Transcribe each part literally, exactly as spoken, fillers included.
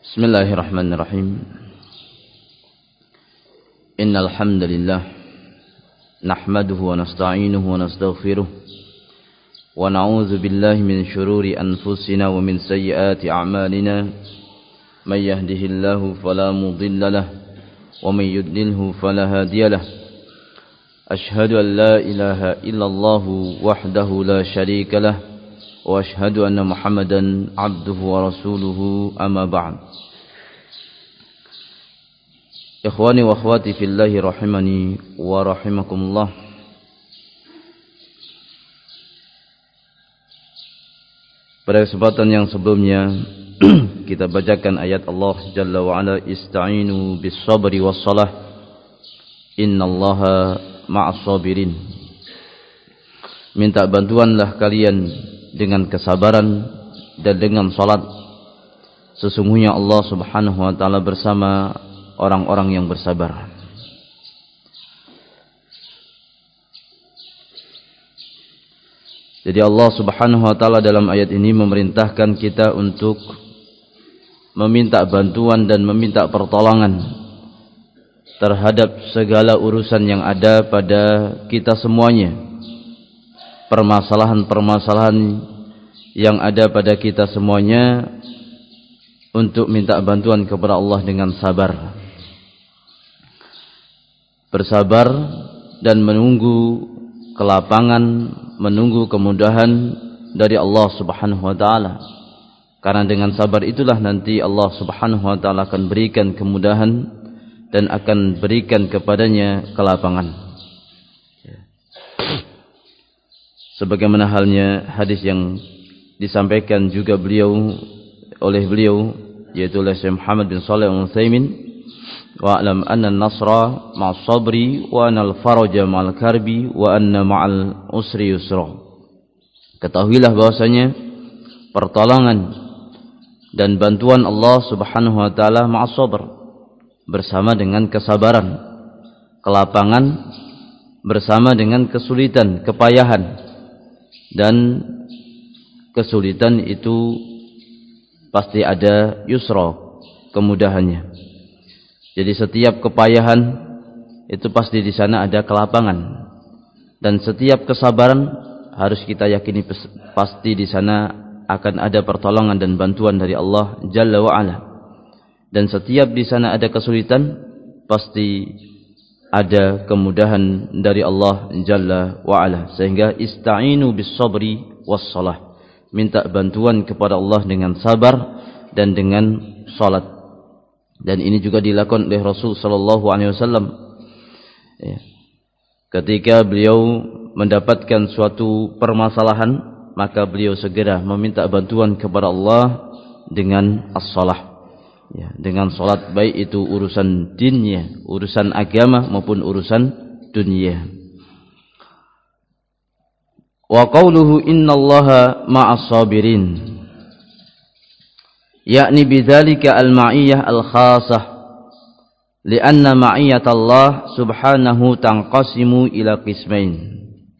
Bismillahirrahmanirrahim. Innal hamdalillah nahmaduhu wa nasta'inuhu wa nastaghfiruh wa na'udzu billahi min shururi anfusina wa min sayyiati a'malina. May yahdihillahu fala mudilla lahu wa may yudlilhu fala hadiya lahu. Ashhadu an la ilaha illallah wahdahu la syarika lahu wa ashhadu anna Muhammadan abduhu wa rasuluhu, amma ba'd. Ikhwani wa akhwati fillahi rahimani wa rahimakumullah. Pada kesempatan yang sebelumnya kita bacakan ayat Allah Jalla wa Ala, ista'inu bis sabri was salah innallaha ma'as sabirin. Minta bantuanlah kalian dengan kesabaran dan dengan salat. Sesungguhnya Allah Subhanahu wa taala bersama orang-orang yang bersabar. Jadi Allah Subhanahu wa taala dalam ayat ini memerintahkan kita untuk meminta bantuan dan meminta pertolongan terhadap segala urusan yang ada pada kita semuanya. Permasalahan-permasalahan yang ada pada kita semuanya, untuk minta bantuan kepada Allah dengan sabar. Bersabar dan menunggu kelapangan, menunggu kemudahan dari Allah Subhanahu wa taala. Karena dengan sabar itulah nanti Allah Subhanahu wa taala akan berikan kemudahan dan akan berikan kepadanya kelapangan. Sebagaimana halnya hadis yang disampaikan juga beliau oleh beliau, yaitu oleh Syekh Muhammad bin Shalih Al-Utsaimin, wa alam anna an-nasra ma'as sabri wa anal faraja ma'al karbi wa anna ma'al usri yusra. Ketahuilah bahwasanya pertolongan dan bantuan Allah Subhanahu wa taala ma'as sabr, bersama dengan kesabaran, kelapangan bersama dengan kesulitan, kepayahan. Dan kesulitan itu pasti ada yusra, kemudahannya. Jadi setiap kepayahan itu pasti di sana ada kelapangan, dan setiap kesabaran harus kita yakini pasti di sana akan ada pertolongan dan bantuan dari Allah Jalla wa Ala. Dan setiap di sana ada kesulitan, pasti ada kemudahan dari Allah Jalla wa Ala. Sehingga ista'inu bis sabri was salah, minta bantuan kepada Allah dengan sabar dan dengan salat. Dan ini juga dilakukan oleh Rasul sallallahu alaihi wasallam ya. Ketika beliau mendapatkan suatu permasalahan, maka beliau segera meminta bantuan kepada Allah dengan as-salah ya, dengan salat, baik itu urusan dinnya, urusan agama maupun urusan dunia. Wa qawluhu innallaha ma'as sabirin, yakni bidzalika al-ma'iyyah al-khassah, lianna ma'iyyat Allah subhanahu tanqasimu ila qismain.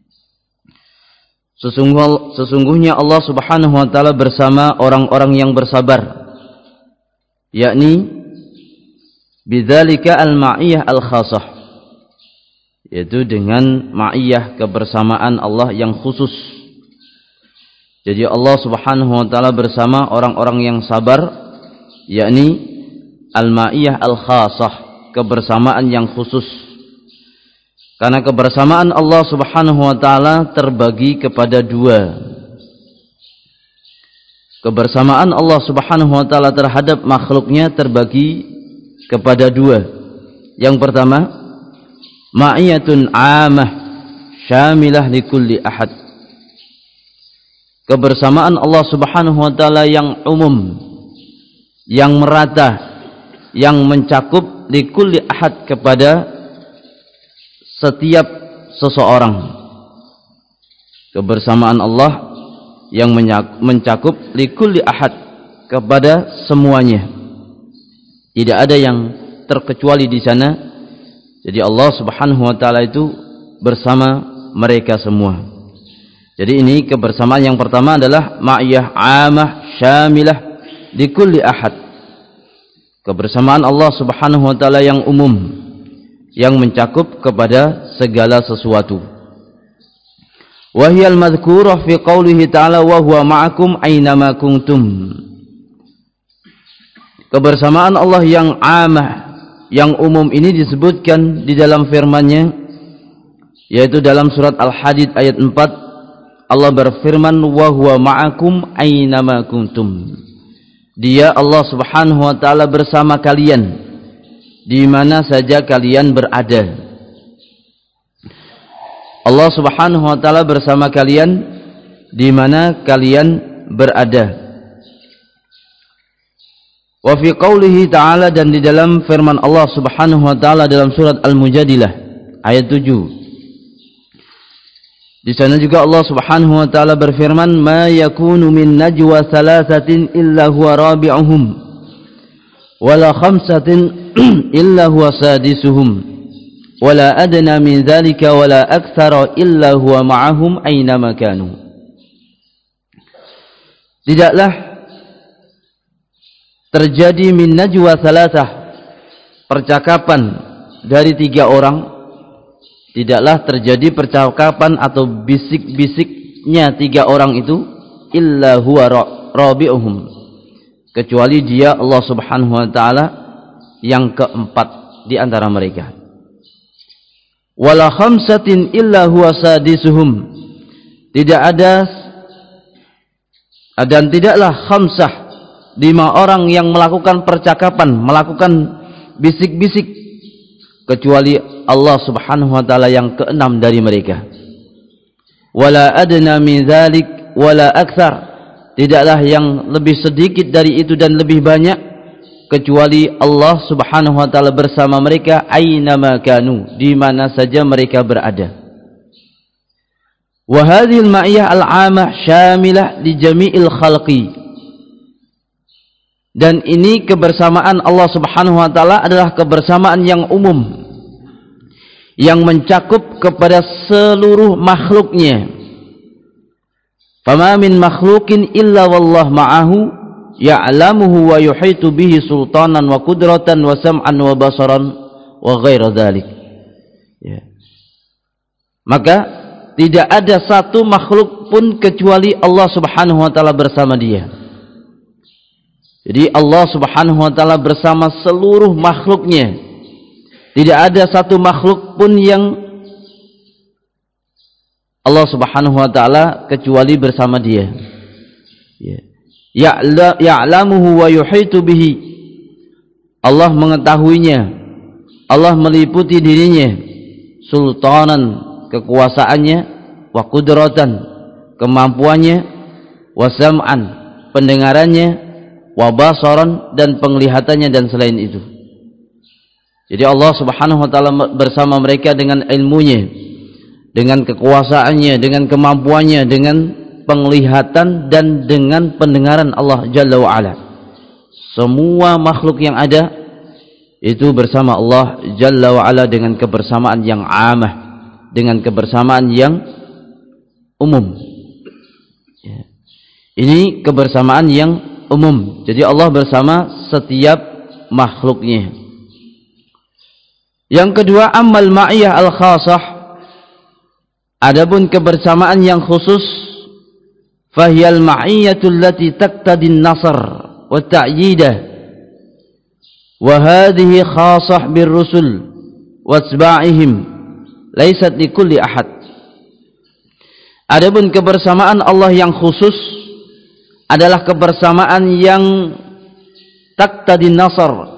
Sesungguhnya Allah Subhanahu wa taala bersama orang-orang yang bersabar, yakni bidzalika al-ma'iyyah al-khassah, yaitu dengan ma'iyah, kebersamaan Allah yang khusus. Jadi Allah Subhanahu wa taala bersama orang-orang yang sabar, yakni al-ma'iyyah al-khassah, kebersamaan yang khusus. Karena kebersamaan Allah Subhanahu wa taala terbagi kepada dua. Kebersamaan Allah Subhanahu wa taala terhadap makhluknya terbagi kepada dua. Yang pertama, ma'iyatun 'amah syamilah likulli ahad. Kebersamaan Allah Subhanahu wa taala yang umum, yang merata, yang mencakup likulli ahad, kepada setiap seseorang. Kebersamaan Allah yang mencakup likulli ahad, kepada semuanya. Tidak ada yang terkecuali di sana. Jadi Allah Subhanahu wa taala itu bersama mereka semua. Jadi ini kebersamaan yang pertama adalah ma'iyah 'amah syamilah likulli ahad. Kebersamaan Allah Subhanahu wa taala yang umum, yang mencakup kepada segala sesuatu. Wa hiyal madhkurah fi qoulihi ta'ala wa huwa ma'akum aynama kuntum. Kebersamaan Allah yang amah, yang umum ini disebutkan di dalam firman-Nya, yaitu dalam surat Al-Hadid ayat empat. Allah berfirman wa huwa ma'akum aynama kuntum. Dia Allah Subhanahu wa taala bersama kalian di mana saja kalian berada. Allah Subhanahu wa taala bersama kalian di mana kalian berada. Wa fi qoulihi ta'ala, dan di dalam firman Allah Subhanahu wa taala dalam surat Al-Mujadilah ayat tujuh. Di sana juga Allah Subhanahu wa taala berfirman, "Ma yakunu min najwa thalathatin illa huwa rabi'uhum wala khamsatin illa huwa sadisuhum wala adna min dzalika wala aktsara illa huwa ma'ahum aina ma kanu." Tidaklah terjadi min najwa thalathah, percakapan dari tiga orang, tidaklah terjadi percakapan atau bisik-bisiknya tiga orang itu illa huwa rabi'uhum, kecuali dia Allah Subhanahu wa taala yang keempat di antara mereka. Wala khamsatin illa huwa sadisuhum, tidak ada dan tidaklah khamsah, lima orang yang melakukan percakapan, melakukan bisik-bisik, kecuali Allah Subhanahu wa taala yang keenam dari mereka. Wala adna min dzalik wala aktsar, tidaklah yang lebih sedikit dari itu dan lebih banyak, kecuali Allah Subhanahu wa taala bersama mereka aina ma kanu, di mana saja mereka berada. Wa hadhihi al-ma'iyah al-'amah syamilah li jami'il khalqi, dan ini kebersamaan Allah Subhanahu wa taala adalah kebersamaan yang umum, yang mencakup kepada seluruh makhluknya. Fama min makhlukin illa wallah ma'ahu ya'lamuhu wa yuhitu bihi sultanan wa qudratan wa sam'an wa basaran wa ghaira dhalik. Ya. Maka tidak ada satu makhluk pun kecuali Allah Subhanahu wa taala bersama dia. Jadi Allah Subhanahu wa taala bersama seluruh makhluknya. Tidak ada satu makhluk pun yang Allah Subhanahu wa taala kecuali bersama dia. Ya'lamuhu wa yuhitu bihi, Allah mengetahuinya, Allah meliputi dirinya, sultanan, kekuasaannya, wa qudratan, kemampuannya, wa sam'an, pendengarannya, wa basaran, dan penglihatannya, dan selain itu. Jadi Allah Subhanahu wa taala bersama mereka dengan ilmunya, dengan kekuasaannya, dengan kemampuannya, dengan penglihatan dan dengan pendengaran Allah Jalla wa Ala. Semua makhluk yang ada itu bersama Allah Jalla wa Ala dengan kebersamaan yang amah, dengan kebersamaan yang umum. Ini kebersamaan yang umum. Jadi Allah bersama setiap makhluknya. Yang kedua, amal ma'iyah al-khasah, adapun kebersamaan yang khusus, fahiyal ma'iyatul lati taqtadin nasr wa ta'yidah, wa hadhihi khasah bir rusul wa asba'ihim, laysat likulli ahad. Adapun kebersamaan Allah yang khusus adalah kebersamaan yang taqtadin nasr,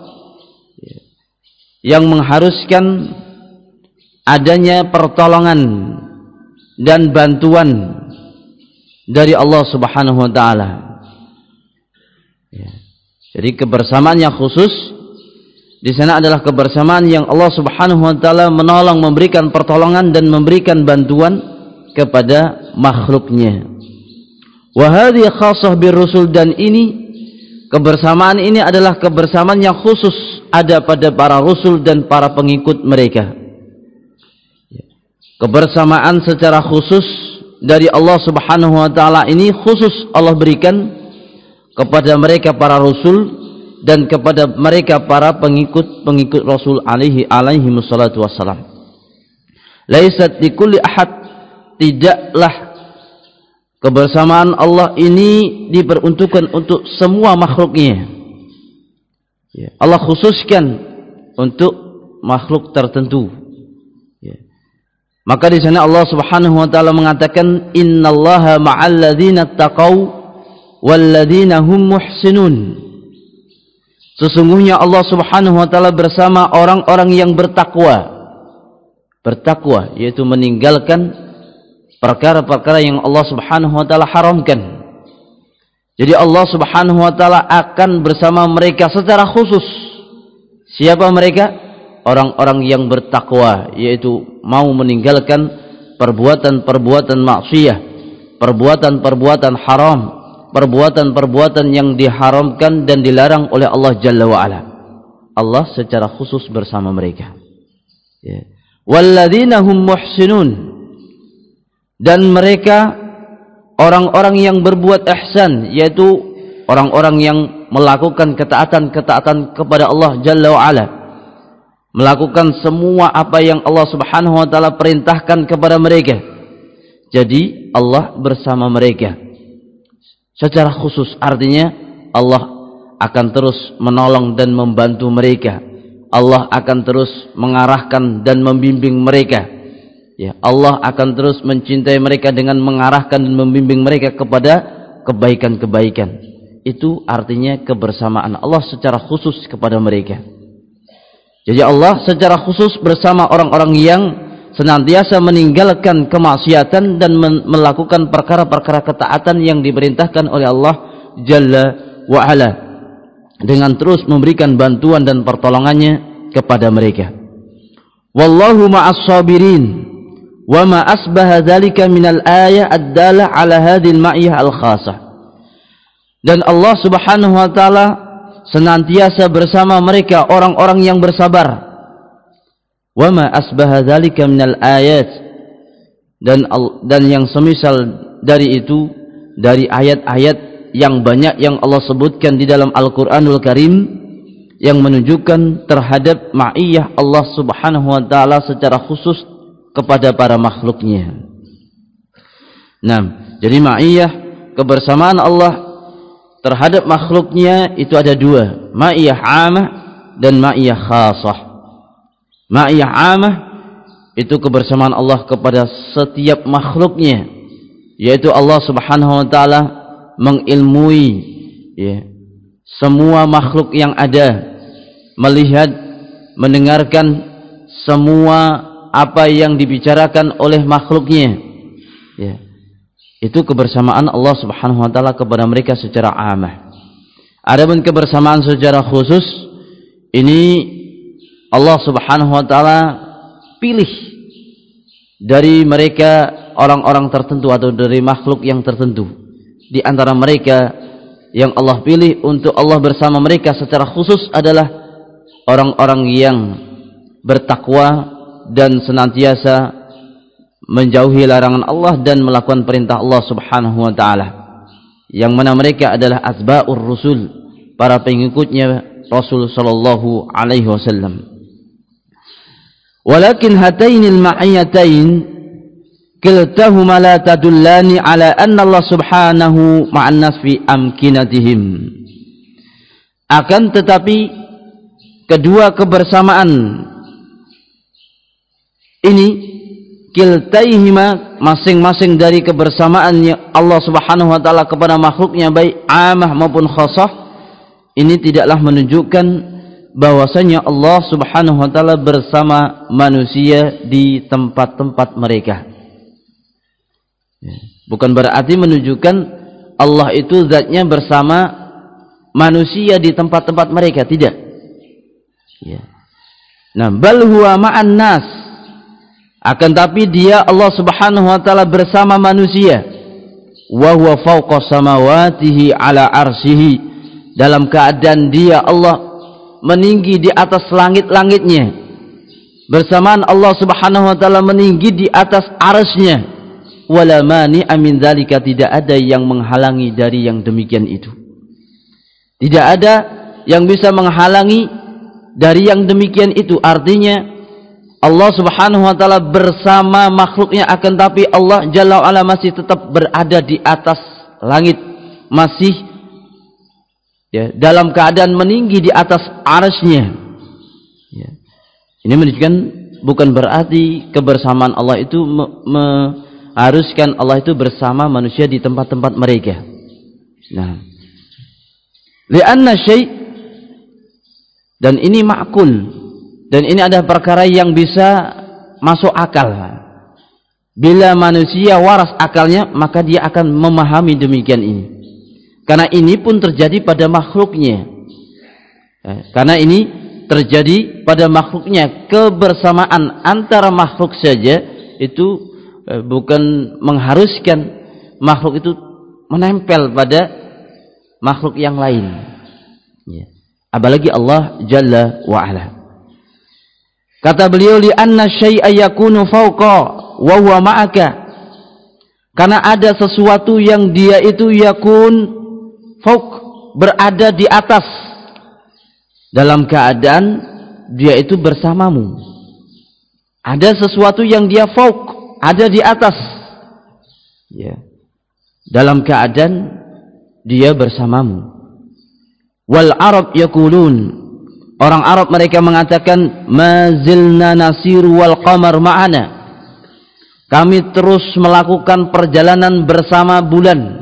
yang mengharuskan adanya pertolongan dan bantuan dari Allah Subhanahu wa taala. Jadi kebersamaan yang khusus di sana adalah kebersamaan yang Allah Subhanahu wa taala menolong, memberikan pertolongan dan memberikan bantuan kepada makhluknya. Wa hadhihi khassah bir rusul, dan ini kebersamaan ini adalah kebersamaan yang khusus ada pada para rasul dan para pengikut mereka. Kebersamaan secara khusus dari Allah Subhanahu wa taala ini khusus Allah berikan kepada mereka para rasul dan kepada mereka para pengikut-pengikut Rasul alaihi alaihi wassalatu wassalam. Laisat likulli ahad, tidaklah kebersamaan Allah ini diperuntukkan untuk semua makhluknya. Ya, Allah khususkan untuk makhluk tertentu. Ya. Maka di sana Allah Subhanahu wa taala mengatakan innallaha ma'al ladzina taqaw wal ladzina hum muhsinun. Sesungguhnya Allah Subhanahu wa taala bersama orang-orang yang bertakwa. Bertakwa yaitu meninggalkan perkara-perkara yang Allah Subhanahu wa taala haramkan. Jadi Allah Subhanahu wa taala akan bersama mereka secara khusus. Siapa mereka? Orang-orang yang bertakwa, yaitu mau meninggalkan perbuatan-perbuatan maksiat, perbuatan-perbuatan haram, perbuatan-perbuatan yang diharamkan dan dilarang oleh Allah Jalla wa Ala. Allah secara khusus bersama mereka. Ya. Walladzina hum muhsinun, dan mereka orang-orang yang berbuat ihsan, yaitu orang-orang yang melakukan ketaatan-ketaatan kepada Allah Jalla wa Ala, melakukan semua apa yang Allah Subhanahu wa taala perintahkan kepada mereka. Jadi Allah bersama mereka secara khusus, artinya Allah akan terus menolong dan membantu mereka. Allah akan terus mengarahkan dan membimbing mereka. Ya, Allah akan terus mencintai mereka dengan mengarahkan dan membimbing mereka kepada kebaikan-kebaikan. Itu artinya kebersamaan Allah secara khusus kepada mereka. Jadi Allah secara khusus bersama orang-orang yang senantiasa meninggalkan kemaksiatan dan melakukan perkara-perkara ketaatan yang diperintahkan oleh Allah Jalla wa Ala, dengan terus memberikan bantuan dan pertolongannya kepada mereka. Wallahu ma'as sabirin. Wa ma asbaha dzalika minal ayah ad-dalah ala hadhihi al-ma'iyah al-khassah. Dan Allah Subhanahu wa taala senantiasa bersama mereka orang-orang yang bersabar. Wa ma asbaha dzalika minal ayat, dan dan yang semisal dari itu dari ayat-ayat yang banyak yang Allah sebutkan di dalam Al-Qur'anul Karim yang menunjukkan terhadap ma'iyah Allah Subhanahu wa taala secara khusus kepada para makhluknya. Nah, jadi ma'iyah kebersamaan Allah terhadap makhluknya itu ada dua, ma'iyah 'amah dan ma'iyah khassah. Ma'iyah 'amah itu kebersamaan Allah kepada setiap makhluknya, yaitu Allah Subhanahu wa taala mengilmui ya, semua makhluk yang ada, melihat, mendengarkan semua apa yang dibicarakan oleh makhluknya. Ya. Itu kebersamaan Allah Subhanahu wa taala kepada mereka secara amah. Adapun kebersamaan secara khusus ini Allah Subhanahu wa taala pilih dari mereka orang-orang tertentu atau dari makhluk yang tertentu. Di antara mereka yang Allah pilih untuk Allah bersama mereka secara khusus adalah orang-orang yang bertakwa dan senantiasa menjauhi larangan Allah dan melakukan perintah Allah Subhanahu wa taala, yang mana mereka adalah atba'ur rusul, para pengikutnya Rasul sallallahu alaihi wasallam. Walakin hatainil ma'iyatain kiltahuma la tadullani ala anna Allah Subhanahu ma'an nas fi amkinatihim. Akan tetapi kedua kebersamaan ini, kiltaihima, masing-masing dari kebersamaannya Allah Subhanahu wa taala kepada makhluknya baik amah maupun khassah, ini tidaklah menunjukkan bahwasanya Allah Subhanahu wa taala bersama manusia di tempat-tempat mereka. Bukan berarti menunjukkan Allah itu zatnya bersama manusia di tempat-tempat mereka, tidak. Ya. Nah, bal huwa ma'an nas, akan tapi dia Allah Subhanahu wa taala bersama manusia, wa huwa fawqa samawatihi ala arsyihi, dalam keadaan dia Allah meninggi di atas langit-langitnya, bersamaan Allah Subhanahu wa taala meninggi di atas arsy-Nya. Wala mani'a min dzalika, tidak ada yang menghalangi dari yang demikian itu. Tidak ada yang bisa menghalangi dari yang demikian itu. Artinya Allah Subhanahu wa taala bersama makhluknya, akan tapi Allah Jalla wa Ala masih tetap berada di atas langit, masih ya, dalam keadaan meninggi di atas arsy-Nya. Ya. Ini menunjukkan bukan berarti kebersamaan Allah itu mengharuskan Allah itu bersama manusia di tempat-tempat mereka. Nah, li'anna syai', dan ini ma'kul, dan ini ada perkara yang bisa masuk akal. Bila manusia waras akalnya, maka dia akan memahami demikian ini. Karena ini pun terjadi pada makhluknya. Karena ini terjadi pada makhluknya. Kebersamaan antara makhluk saja itu bukan mengharuskan makhluk itu menempel pada makhluk yang lain. Apalagi Allah Jalla wa Ala. Kata beliau, li anna syai'a yakunu fawqa wa huwa ma'aka. Karena ada sesuatu yang dia itu yakun fawq, berada di atas, dalam keadaan dia itu bersamamu. Ada sesuatu yang dia fawq, ada di atas, ya, dalam keadaan dia bersamamu. Wal Arab yaqulun, orang Arab mereka mengatakan, ma zilna nasiru wal qamar ma'ana, kami terus melakukan perjalanan bersama bulan.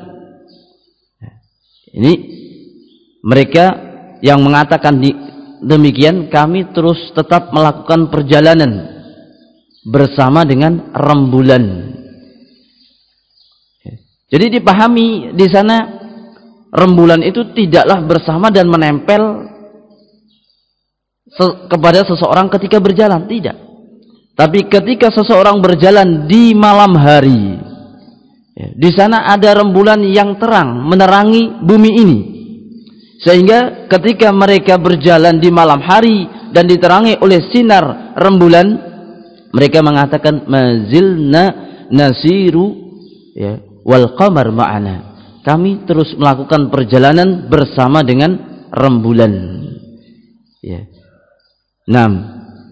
Ini mereka yang mengatakan di, demikian, kami terus tetap melakukan perjalanan bersama dengan rembulan. Jadi dipahami di sana, rembulan itu tidaklah bersama dan menempel se- kepada seseorang ketika berjalan, tidak. Tapi ketika seseorang berjalan di malam hari, ya, di sana ada rembulan yang terang menerangi bumi ini, sehingga ketika mereka berjalan di malam hari dan diterangi oleh sinar rembulan, mereka mengatakan mazilna nasiru, ya, wal qamar ma'ana, kami terus melakukan perjalanan bersama dengan rembulan. Ya. Naam.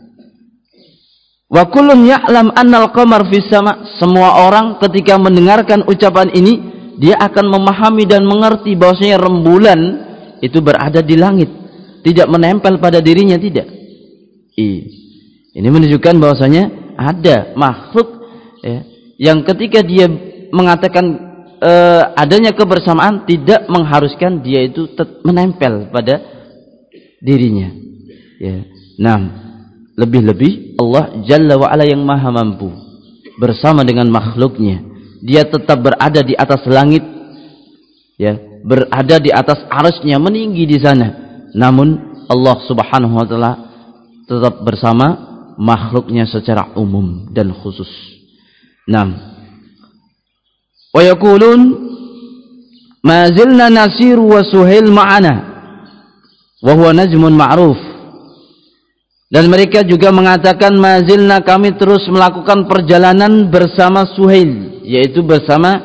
Wa kullun ya'lam annal qamar fis sama'. Semua orang ketika mendengarkan ucapan ini, dia akan memahami dan mengerti bahwasanya rembulan itu berada di langit, tidak menempel pada dirinya, tidak. Ini menunjukkan bahwasanya ada makhluk, ya, yang ketika dia mengatakan Uh, adanya kebersamaan tidak mengharuskan dia itu menempel pada dirinya. Ya. Nah, lebih-lebih Allah Jalla wa Ala yang maha mampu bersama dengan makhluknya, dia tetap berada di atas langit, ya, berada di atas arsy-Nya, meninggi di sana. Namun Allah Subhanahu wa taala tetap bersama makhluknya secara umum dan khusus. Nah, wa yaqulun ma zilna nasiru wa suhail ma'ana wa huwa najmun ma'ruf. Dan mereka juga mengatakan ma zilna, kami terus melakukan perjalanan bersama Suhail, yaitu bersama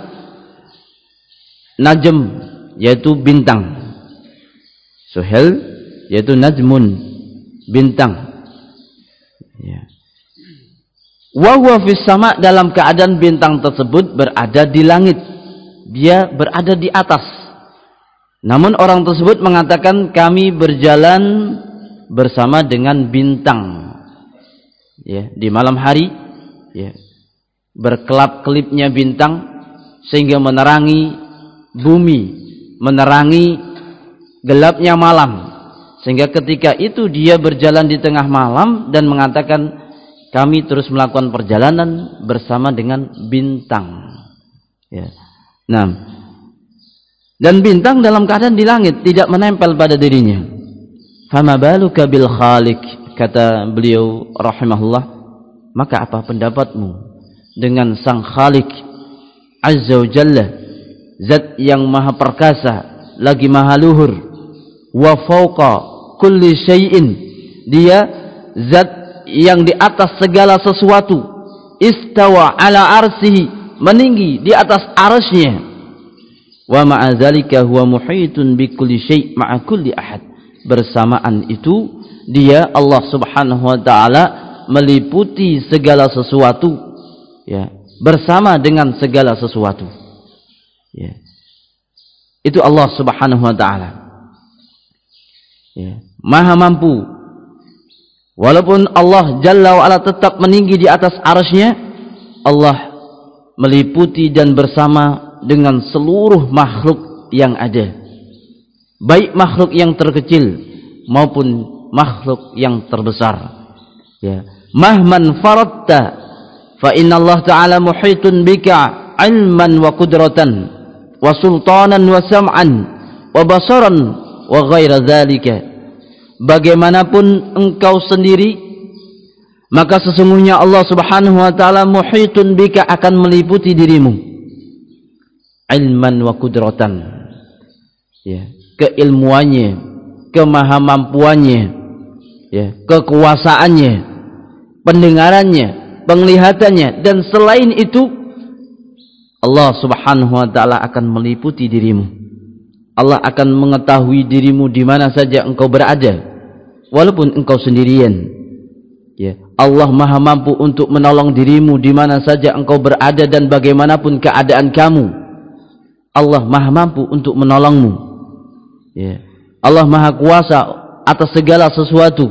najm, yaitu bintang. Suhail yaitu najmun, bintang, ya. Wa huwa fis sama', dalam keadaan bintang tersebut berada di langit, dia berada di atas. Namun orang tersebut mengatakan kami berjalan bersama dengan bintang, ya, di malam hari, ya, berkelap-kelipnya bintang sehingga menerangi bumi, menerangi gelapnya malam, sehingga ketika itu dia berjalan di tengah malam dan mengatakan kami terus melakukan perjalanan bersama dengan bintang. Ya. Nah, dan bintang dalam keadaan di langit, tidak menempel pada dirinya. Fama baluka bil khaliq, kata beliau rahimahullah, maka apa pendapatmu dengan sang Khaliq Azza wa Jalla, zat yang maha perkasa lagi maha luhur, wa fawqa kulli syai'in, dia zat yang di atas segala sesuatu, istawa ala arsihi, meninggi di atas arsy-Nya, wa ma'a dzalika huwa muhitun bi kulli syai' ma'a kulli ahad, bersamaan itu dia Allah Subhanahu wa taala meliputi segala sesuatu, ya, bersama dengan segala sesuatu, ya. Itu Allah Subhanahu wa taala, ya, maha mampu. Walaupun Allah Jalla wa Ala tetap meninggi di atas arsy-Nya, Allah meliputi dan bersama dengan seluruh makhluk yang ada, baik makhluk yang terkecil maupun makhluk yang terbesar, ya. Mahman faradta fa inna Allah ta'ala muhitun bika ilman wa qudratan wa sultanan wa sam'an wa basaran wa ghaira dzalika. Bagaimanapun engkau sendiri, maka sesungguhnya Allah Subhanahu wa taala muhitun bika, akan meliputi dirimu, ilman wa qudratan, ya, keilmuannya, kemahamampuannya, ya, kekuasaannya, pendengarannya, penglihatannya, dan selain itu Allah Subhanahu wa taala akan meliputi dirimu. Allah akan mengetahui dirimu di mana saja engkau berada, walaupun engkau sendirian, ya. Allah maha mampu untuk menolong dirimu di mana saja engkau berada dan bagaimanapun keadaan kamu. Allah maha mampu untuk menolongmu, ya. Allah maha kuasa atas segala sesuatu.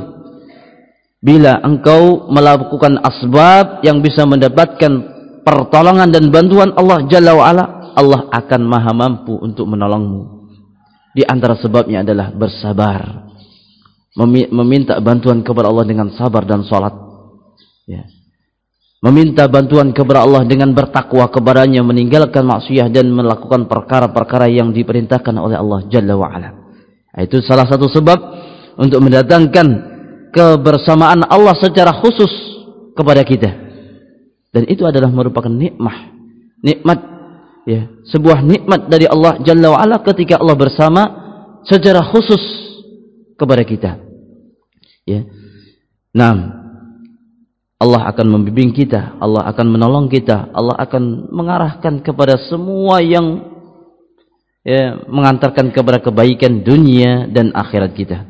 Bila engkau melakukan asbab yang bisa mendapatkan pertolongan dan bantuan Allah Jalla wa Ala, Allah akan maha mampu untuk menolongmu. Di antara sebabnya adalah bersabar, meminta bantuan kepada Allah dengan sabar dan salat, ya. Meminta bantuan kepada Allah dengan bertakwa kepadanya, meninggalkan maksiat dan melakukan perkara-perkara yang diperintahkan oleh Allah Jalla wa Ala. Itu salah satu sebab untuk mendatangkan kebersamaan Allah secara khusus kepada kita. Dan itu adalah merupakan nikmat, nikmat, ya, sebuah nikmat dari Allah Jalla wa Ala ketika Allah bersama secara khusus kepada kita, ya. Nah, Allah akan membimbing kita, Allah akan menolong kita, Allah akan mengarahkan kepada semua yang, ya, mengantarkan kepada kebaikan dunia dan akhirat kita.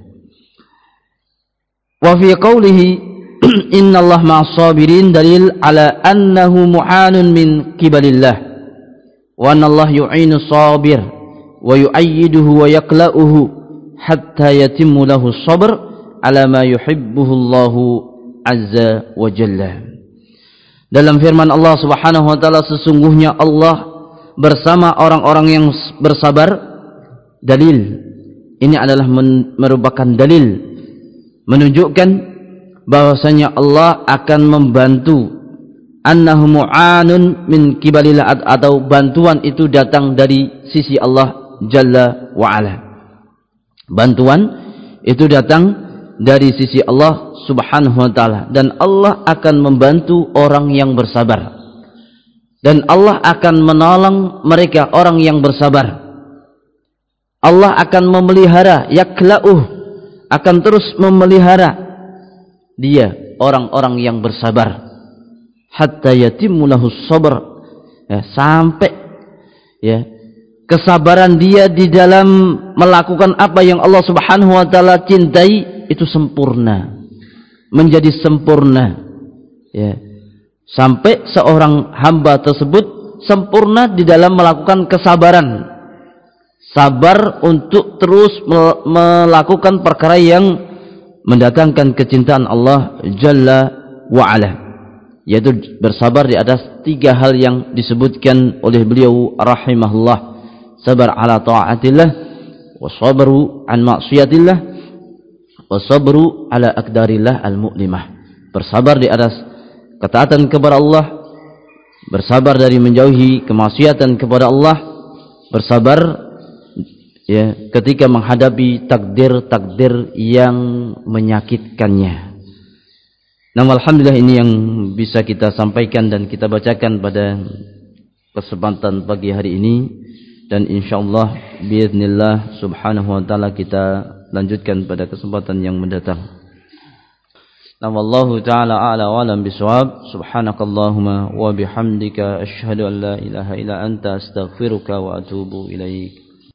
Wa fi qawlihi innallaha ma'as sabirin dalil ala annahu mu'anun min qibalillah wa anallahu yu'inu sabir wa yu'ayyiduhu wa yaqla'uhu hatta yatimmu lahu sabr ala ma yuhibbuhu Allahu azza wa jalla. Dalam firman Allah Subhanahu wa taala, sesungguhnya Allah bersama orang-orang yang bersabar. Dalil ini adalah merupakan dalil menunjukkan bahwasanya Allah akan membantu, annahu mu'anun min qibalillah, atau bantuan itu datang dari sisi Allah Jalla wa Ala. Bantuan itu datang dari sisi Allah Subhanahu wa taala, dan Allah akan membantu orang yang bersabar, dan Allah akan menolong mereka orang yang bersabar. Allah akan memelihara, yakla'uh, akan terus memelihara dia orang-orang yang bersabar, hatta yatimmu lahu sabr, ya, sampai, ya, kesabaran dia di dalam melakukan apa yang Allah Subhanahu wa taala cintai itu sempurna, menjadi sempurna, ya, sampai seorang hamba tersebut sempurna di dalam melakukan kesabaran, sabar untuk terus melakukan perkara yang mendatangkan kecintaan Allah Jalla wa Ala, yaitu bersabar di atas tiga hal yang disebutkan oleh beliau rahimahullah: sabar ala ta'atillah, wasabru an maksiatillah, wasabru ala aqdarillah al-mu'limah. Bersabar di atas ketaatan kepada Allah, bersabar dari menjauhi kemaksiatan kepada Allah, bersabar, ya, ketika menghadapi takdir-takdir yang menyakitkannya. Nah, alhamdulillah ini yang bisa kita sampaikan dan kita bacakan pada kesempatan pagi hari ini, dan insyaallah biiznillah subhanahu wa taala kita lanjutkan pada kesempatan yang mendatang. Nah, wallahu taala a'la wa alam bisawab. Subhanakallahumma wa bihamdika asyhadu an la ilaha illa anta astaghfiruka wa atubu ilaik.